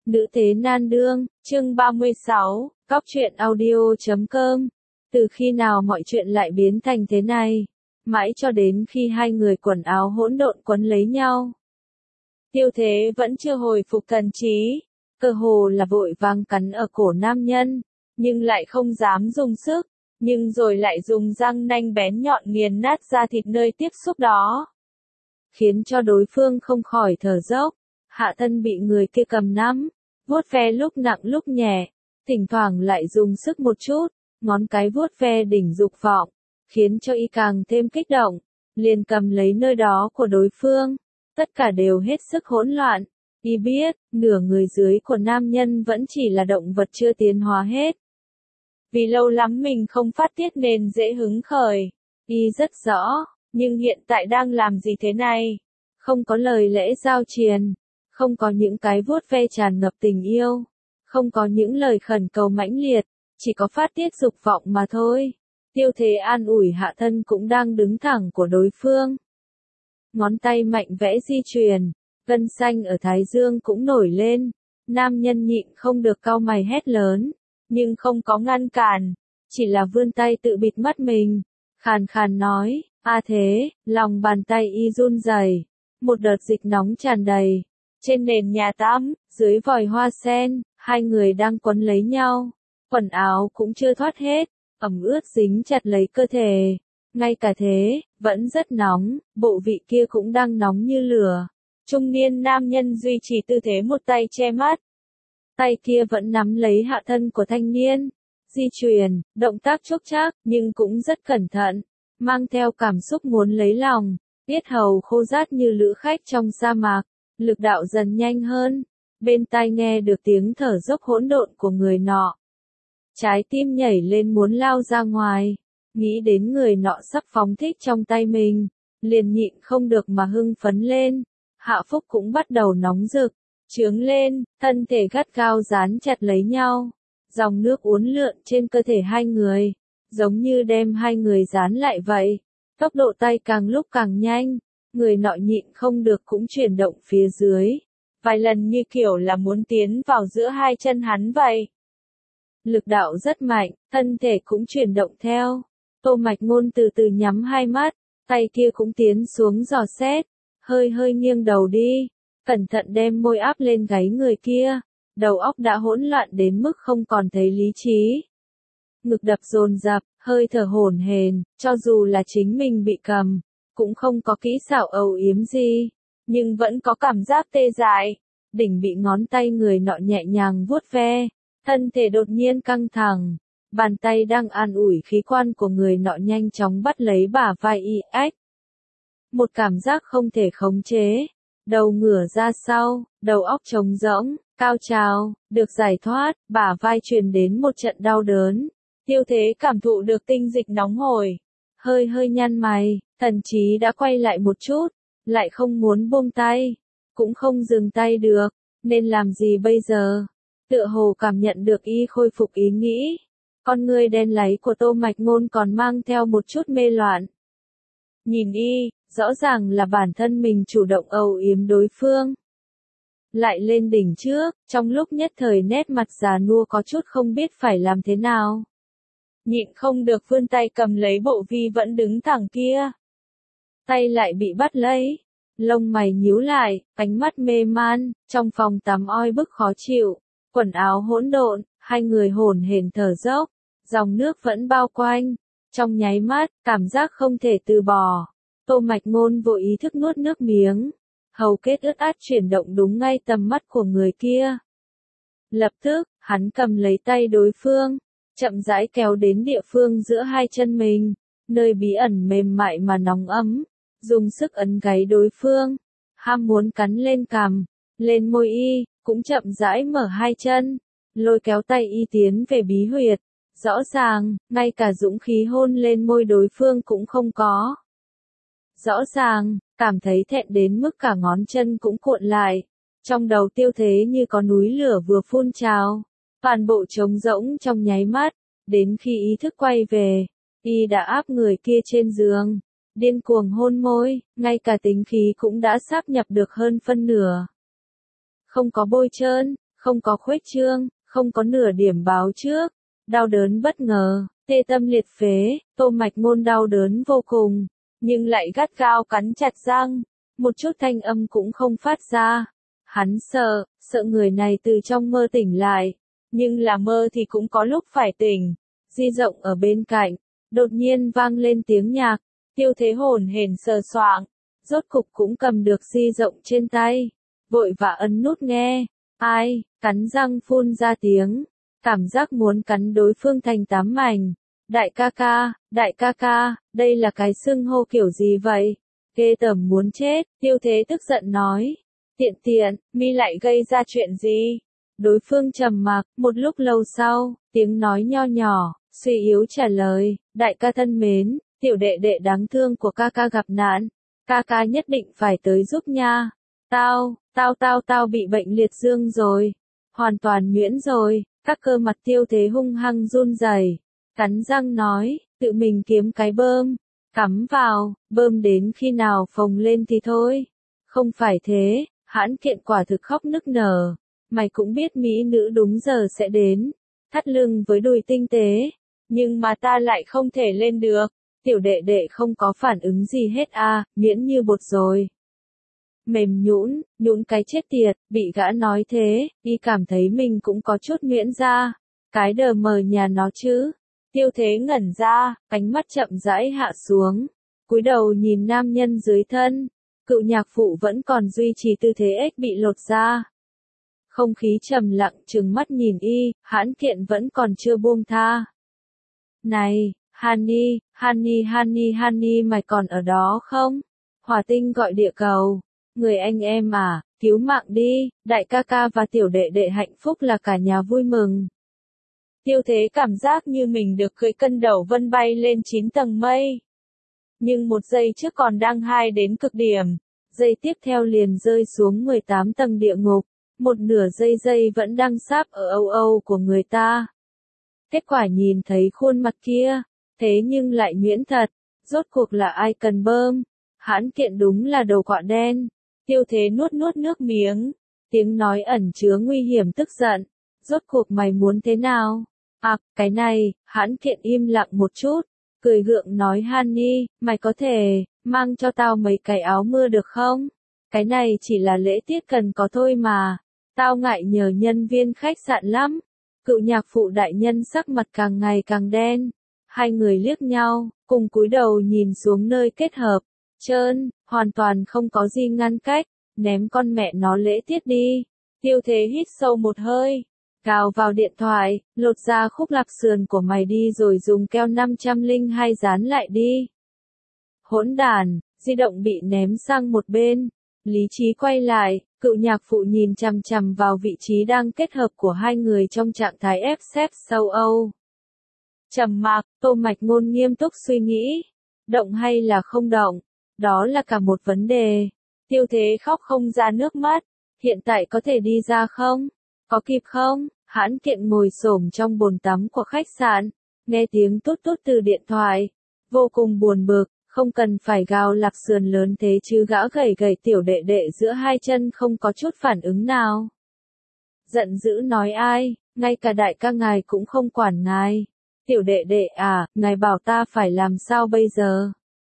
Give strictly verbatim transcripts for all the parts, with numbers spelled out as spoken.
Nữ thế nan đương, chương ba mươi sáu, cóc truyện audio chấm com. Từ khi nào mọi chuyện lại biến thành thế này? Mãi cho đến khi hai người quần áo hỗn độn quấn lấy nhau. Tiêu Thế vẫn chưa hồi phục thần trí, cơ hồ là vội vàng cắn ở cổ nam nhân, nhưng lại không dám dùng sức, nhưng rồi lại dùng răng nanh bén nhọn nghiền nát da thịt nơi tiếp xúc đó. Khiến cho đối phương không khỏi thở dốc, hạ thân bị người kia cầm nắm, vuốt ve lúc nặng lúc nhẹ, thỉnh thoảng lại dùng sức một chút, ngón cái vuốt ve đỉnh dục vọng, khiến cho y càng thêm kích động, liền cầm lấy nơi đó của đối phương, tất cả đều hết sức hỗn loạn. Y biết, nửa người dưới của nam nhân vẫn chỉ là động vật chưa tiến hóa hết. Vì lâu lắm mình không phát tiết nên dễ hứng khởi, y rất rõ, nhưng hiện tại đang làm gì thế này? Không có lời lẽ giao triền, không có những cái vuốt ve tràn ngập tình yêu, không có những lời khẩn cầu mãnh liệt, chỉ có phát tiết dục vọng mà thôi. Tiêu Thế an ủi hạ thân cũng đang đứng thẳng của đối phương. Ngón tay mạnh vẽ di truyền, gân xanh ở thái dương cũng nổi lên, nam nhân nhịn không được cau mày hét lớn, nhưng không có ngăn cản, chỉ là vươn tay tự bịt mắt mình, khàn khàn nói, a thế, lòng bàn tay y run rẩy, một đợt dịch nóng tràn đầy. Trên nền nhà tắm, dưới vòi hoa sen, hai người đang quấn lấy nhau, quần áo cũng chưa thoát hết, ẩm ướt dính chặt lấy cơ thể. Ngay cả thế, vẫn rất nóng, bộ vị kia cũng đang nóng như lửa. Trung niên nam nhân duy trì tư thế một tay che mắt. Tay kia vẫn nắm lấy hạ thân của thanh niên. Di truyền, động tác chốc chác, nhưng cũng rất cẩn thận, mang theo cảm xúc muốn lấy lòng. Yết hầu khô rát như lữ khách trong sa mạc, lực đạo dần nhanh hơn. Bên tai nghe được tiếng thở dốc hỗn độn của người nọ. Trái tim nhảy lên muốn lao ra ngoài. Nghĩ đến người nọ sắp phóng thích trong tay mình, liền nhịn không được mà hưng phấn lên. Hạ phúc cũng bắt đầu nóng rực, trướng lên, thân thể gắt gao dán chặt lấy nhau. Dòng nước uốn lượn trên cơ thể hai người, giống như đem hai người dán lại vậy. Tốc độ tay càng lúc càng nhanh, người nọ nhịn không được cũng chuyển động phía dưới. Vài lần như kiểu là muốn tiến vào giữa hai chân hắn vậy. Lực đạo rất mạnh, thân thể cũng chuyển động theo. Tô Mạch Ngôn từ từ nhắm hai mắt, tay kia cũng tiến xuống dò xét, hơi hơi nghiêng đầu đi, cẩn thận đem môi áp lên gáy người kia, đầu óc đã hỗn loạn đến mức không còn thấy lý trí. Ngực đập dồn dập, hơi thở hổn hển, cho dù là chính mình bị cầm, cũng không có kỹ xảo âu yếm gì, nhưng vẫn có cảm giác tê dại, đỉnh bị ngón tay người nọ nhẹ nhàng vuốt ve, thân thể đột nhiên căng thẳng. Bàn tay đang an ủi khí quan của người nọ nhanh chóng bắt lấy bả vai y ách. Một cảm giác không thể khống chế. Đầu ngửa ra sau, đầu óc trống rỗng, cao trào, được giải thoát, bả vai truyền đến một trận đau đớn. Tiêu Thế cảm thụ được tinh dịch nóng hổi. Hơi hơi nhăn mày, thần trí đã quay lại một chút, lại không muốn buông tay. Cũng không dừng tay được, nên làm gì bây giờ? Tựa hồ cảm nhận được y khôi phục ý nghĩ. Con người đen láy của Tô Mạch Ngôn còn mang theo một chút mê loạn. Nhìn y, rõ ràng là bản thân mình chủ động âu yếm đối phương. Lại lên đỉnh trước, trong lúc nhất thời nét mặt già nua có chút không biết phải làm thế nào. Nhịn không được vươn tay cầm lấy bộ vi vẫn đứng thẳng kia. Tay lại bị bắt lấy, lông mày nhíu lại, ánh mắt mê man, trong phòng tắm oi bức khó chịu, quần áo hỗn độn, hai người hổn hển thở dốc. Dòng nước vẫn bao quanh, trong nháy mắt, cảm giác không thể từ bỏ. Tô Mạch Ngôn vô ý thức nuốt nước miếng, hầu kết ướt át chuyển động đúng ngay tầm mắt của người kia. Lập tức, hắn cầm lấy tay đối phương, chậm rãi kéo đến địa phương giữa hai chân mình, nơi bí ẩn mềm mại mà nóng ấm, dùng sức ấn gáy đối phương, ham muốn cắn lên cằm, lên môi y, cũng chậm rãi mở hai chân, lôi kéo tay y tiến về bí huyệt. Rõ ràng, ngay cả dũng khí hôn lên môi đối phương cũng không có. Rõ ràng, cảm thấy thẹn đến mức cả ngón chân cũng cuộn lại. Trong đầu Tiêu Thế như có núi lửa vừa phun trào. Toàn bộ trống rỗng trong nháy mắt, đến khi ý thức quay về, y đã áp người kia trên giường. Điên cuồng hôn môi, ngay cả tính khí cũng đã sáp nhập được hơn phân nửa. Không có bôi trơn, Không có khuếch trương, không có nửa điểm báo trước. Đau đớn bất ngờ, tê tâm liệt phế, Tô Mạch Ngôn đau đớn vô cùng, nhưng lại gắt gao cắn chặt răng, một chút thanh âm cũng không phát ra. Hắn sợ, sợ người này từ trong mơ tỉnh lại, nhưng là mơ thì cũng có lúc phải tỉnh. Di Rộng ở bên cạnh, đột nhiên vang lên tiếng nhạc, Tiêu Thế hồn hển sờ soạng, rốt cục cũng cầm được Di Rộng trên tay, vội vã ấn nút nghe, ai, cắn răng phun ra tiếng, cảm giác muốn cắn đối phương thành tám mảnh. Đại ca ca, đại ca ca, đây là cái xưng hô kiểu gì vậy? Ghê tởm muốn chết, Tiêu Thế tức giận nói. Tiện tiện, mi lại gây ra chuyện gì? Đối phương trầm mặc, một lúc lâu sau, tiếng nói nho nhỏ, suy yếu trả lời, đại ca thân mến, tiểu đệ đệ đáng thương của ca ca gặp nạn, ca ca nhất định phải tới giúp nha. Tao, tao tao tao bị bệnh liệt dương rồi, hoàn toàn nhuyễn rồi, các cơ mặt Tiêu Thế hung hăng run rẩy, cắn răng nói, tự mình kiếm cái bơm, cắm vào, bơm đến khi nào phồng lên thì thôi. Không phải thế, Hãn Kiện quả thực khóc nức nở, mày cũng biết mỹ nữ đúng giờ sẽ đến, thắt lưng với đùi tinh tế, nhưng mà ta lại không thể lên được, tiểu đệ đệ không có phản ứng gì hết à, miễn như bột rồi. Mềm nhũn, nhũn cái chết tiệt, bị gã nói thế, y cảm thấy mình cũng có chút nhuyễn ra, cái đờ mờ nhà nó chứ. Tiêu Thế ngẩn ra, ánh mắt chậm rãi hạ xuống, cúi đầu nhìn nam nhân dưới thân, cựu nhạc phụ vẫn còn duy trì tư thế ếch bị lột ra. Không khí trầm lặng trừng mắt nhìn y, Hãn Kiện vẫn còn chưa buông tha. Này, Honey, Honey Honey Honey mày còn ở đó không? Hỏa Tinh gọi địa cầu, người anh em à, cứu mạng đi, đại ca ca và tiểu đệ đệ hạnh phúc là cả nhà vui mừng. Tiêu Thế cảm giác như mình được cưỡi cân đầu vân bay lên chín tầng mây. Nhưng một giây trước còn đang hai đến cực điểm, giây tiếp theo liền rơi xuống mười tám tầng địa ngục, một nửa giây giây vẫn đang sáp ở âu âu của người ta. Kết quả nhìn thấy khuôn mặt kia, thế nhưng lại nhuyễn thật, rốt cuộc là ai cần bơm, Hãn Kiện đúng là đầu quạ đen. Tiêu Thế nuốt nuốt nước miếng, tiếng nói ẩn chứa nguy hiểm tức giận, rốt cuộc mày muốn thế nào? À, cái này, Hãn Kiện im lặng một chút, cười gượng nói Honey, mày có thể, mang cho tao mấy cái áo mưa được không? Cái này chỉ là lễ tiết cần có thôi mà, tao ngại nhờ nhân viên khách sạn lắm. Cựu nhạc phụ đại nhân sắc mặt càng ngày càng đen, hai người liếc nhau, cùng cúi đầu nhìn xuống nơi kết hợp, trơn, hoàn toàn không có gì ngăn cách, ném con mẹ nó lễ tiết đi. Tiêu Thế hít sâu một hơi, gào vào điện thoại, lột ra khúc lạc sườn của mày đi rồi dùng keo năm trăm lẻ hai dán lại đi. Hỗn đản, di động bị ném sang một bên, lý trí quay lại, cựu nhạc phụ nhìn chằm chằm vào vị trí đang kết hợp của hai người trong trạng thái ép xếp sâu âu. Trầm mặc, Tô Mạch Ngôn nghiêm túc suy nghĩ, động hay là không động, đó là cả một vấn đề. Tiêu Thế khóc không ra nước mắt, hiện tại có thể đi ra không? Có kịp không? Hãn Kiện ngồi xổm trong bồn tắm của khách sạn, nghe tiếng tút tút từ điện thoại, vô cùng buồn bực, không cần phải gào lạc sườn lớn thế chứ gã gầy gầy tiểu đệ đệ giữa hai chân không có chút phản ứng nào. Giận dữ nói ai, ngay cả đại ca ngài cũng không quản ngài. Tiểu đệ đệ à, ngài bảo ta phải làm sao bây giờ?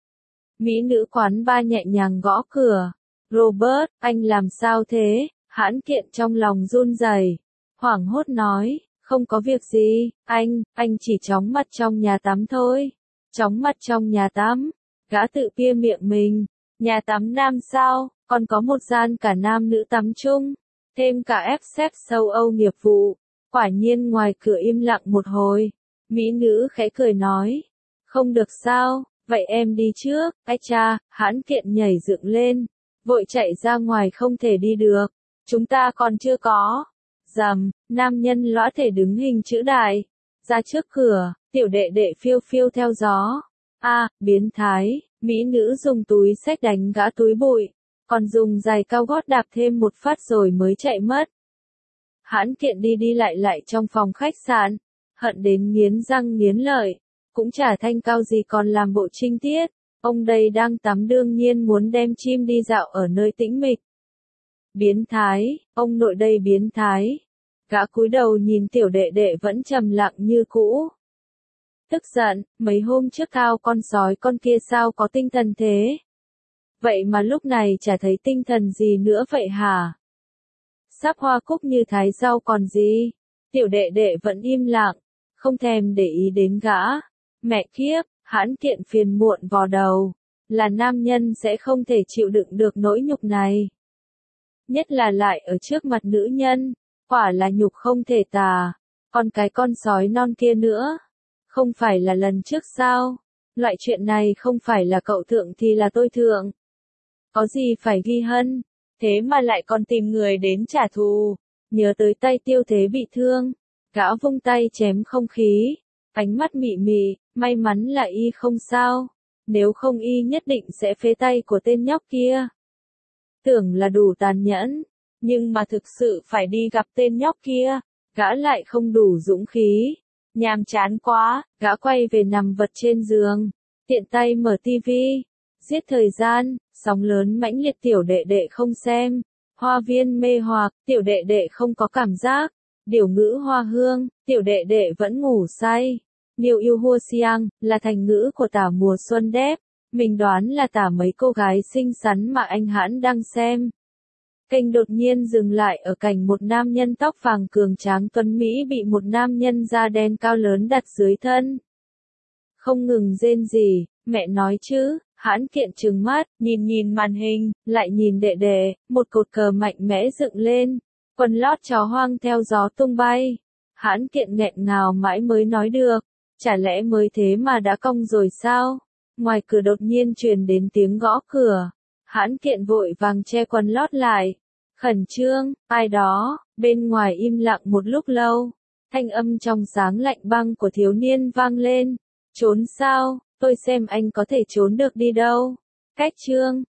Mỹ nữ quán ba nhẹ nhàng gõ cửa. Robert, anh làm sao thế? Hãn Kiện trong lòng run rẩy, hoảng hốt nói, không có việc gì, anh, anh chỉ chóng mặt trong nhà tắm thôi. Chóng mặt trong nhà tắm, gã tự pia miệng mình, nhà tắm nam sao, còn có một gian cả nam nữ tắm chung, thêm cả ép xếp sâu âu nghiệp vụ. Quả nhiên ngoài cửa im lặng một hồi, mỹ nữ khẽ cười nói, không được sao, vậy em đi trước. Ai cha, Hãn Kiện nhảy dựng lên, vội chạy ra ngoài không thể đi được, chúng ta còn chưa có. Rầm, nam nhân lõa thể đứng hình chữ đại, ra trước cửa, tiểu đệ đệ phiêu phiêu theo gió. A, à, biến thái, mỹ nữ dùng túi xách đánh gã túi bụi, còn dùng giày cao gót đạp thêm một phát rồi mới chạy mất. Hãn Kiện đi đi lại lại trong phòng khách sạn, hận đến nghiến răng nghiến lợi, cũng chả thanh cao gì còn làm bộ trinh tiết, ông đây đang tắm đương nhiên muốn đem chim đi dạo ở nơi tĩnh mịch. Biến thái, ông nội đây biến thái, Gã cúi đầu nhìn tiểu đệ đệ vẫn trầm lặng như cũ. Tức giận, mấy hôm trước Cao con sói con kia sao có tinh thần thế? Vậy mà lúc này chả thấy tinh thần gì nữa vậy hả? Sắp hoa cúc như thái rau còn gì? Tiểu đệ đệ vẫn im lặng, không thèm để ý đến gã. Mẹ kiếp, Hãn Kiện phiền muộn vò đầu. Là nam nhân sẽ không thể chịu đựng được nỗi nhục này. Nhất là lại ở trước mặt nữ nhân, quả là nhục không thể tả. Còn cái con sói non kia nữa, không phải là lần trước sao? Loại chuyện này không phải là cậu thượng thì là tôi thượng. Có gì phải ghi hân, thế mà lại còn tìm người đến trả thù. Nhớ tới tay Tiêu Thế bị thương, gã vung tay chém không khí, ánh mắt mị mị, may mắn là y không sao, nếu không y nhất định sẽ phế tay của tên nhóc kia. Tưởng là đủ tàn nhẫn, nhưng mà thực sự phải đi gặp tên nhóc kia, gã lại không đủ dũng khí. Nhàm chán quá, gã quay về nằm vật trên giường, tiện tay mở tivi, giết thời gian, sóng lớn mãnh liệt tiểu đệ đệ không xem, hoa viên mê hoặc, tiểu đệ đệ không có cảm giác, điều ngữ hoa hương, tiểu đệ đệ vẫn ngủ say. Niêu yêu hua xiang, là thành ngữ của tả mùa xuân đẹp, mình đoán là tả mấy cô gái xinh xắn mà anh Hãn đang xem. Kênh đột nhiên dừng lại ở cảnh một nam nhân tóc vàng cường tráng tuấn Mỹ bị một nam nhân da đen cao lớn đặt dưới thân. Không ngừng rên rỉ, mẹ nói chứ, Hãn Kiện trừng mắt, nhìn nhìn màn hình, lại nhìn đệ đệ, một cột cờ mạnh mẽ dựng lên, quần lót chó hoang theo gió tung bay. Hãn Kiện nghẹn ngào mãi mới nói được, chả lẽ mới thế mà đã cong rồi sao? Ngoài cửa đột nhiên truyền đến tiếng gõ cửa, Hãn Kiện vội vàng che quần lót lại. Khẩn trương, ai đó, bên ngoài im lặng một lúc lâu, thanh âm trong sáng lạnh băng của thiếu niên vang lên. Trốn sao, tôi xem anh có thể trốn được đi đâu. Cách chương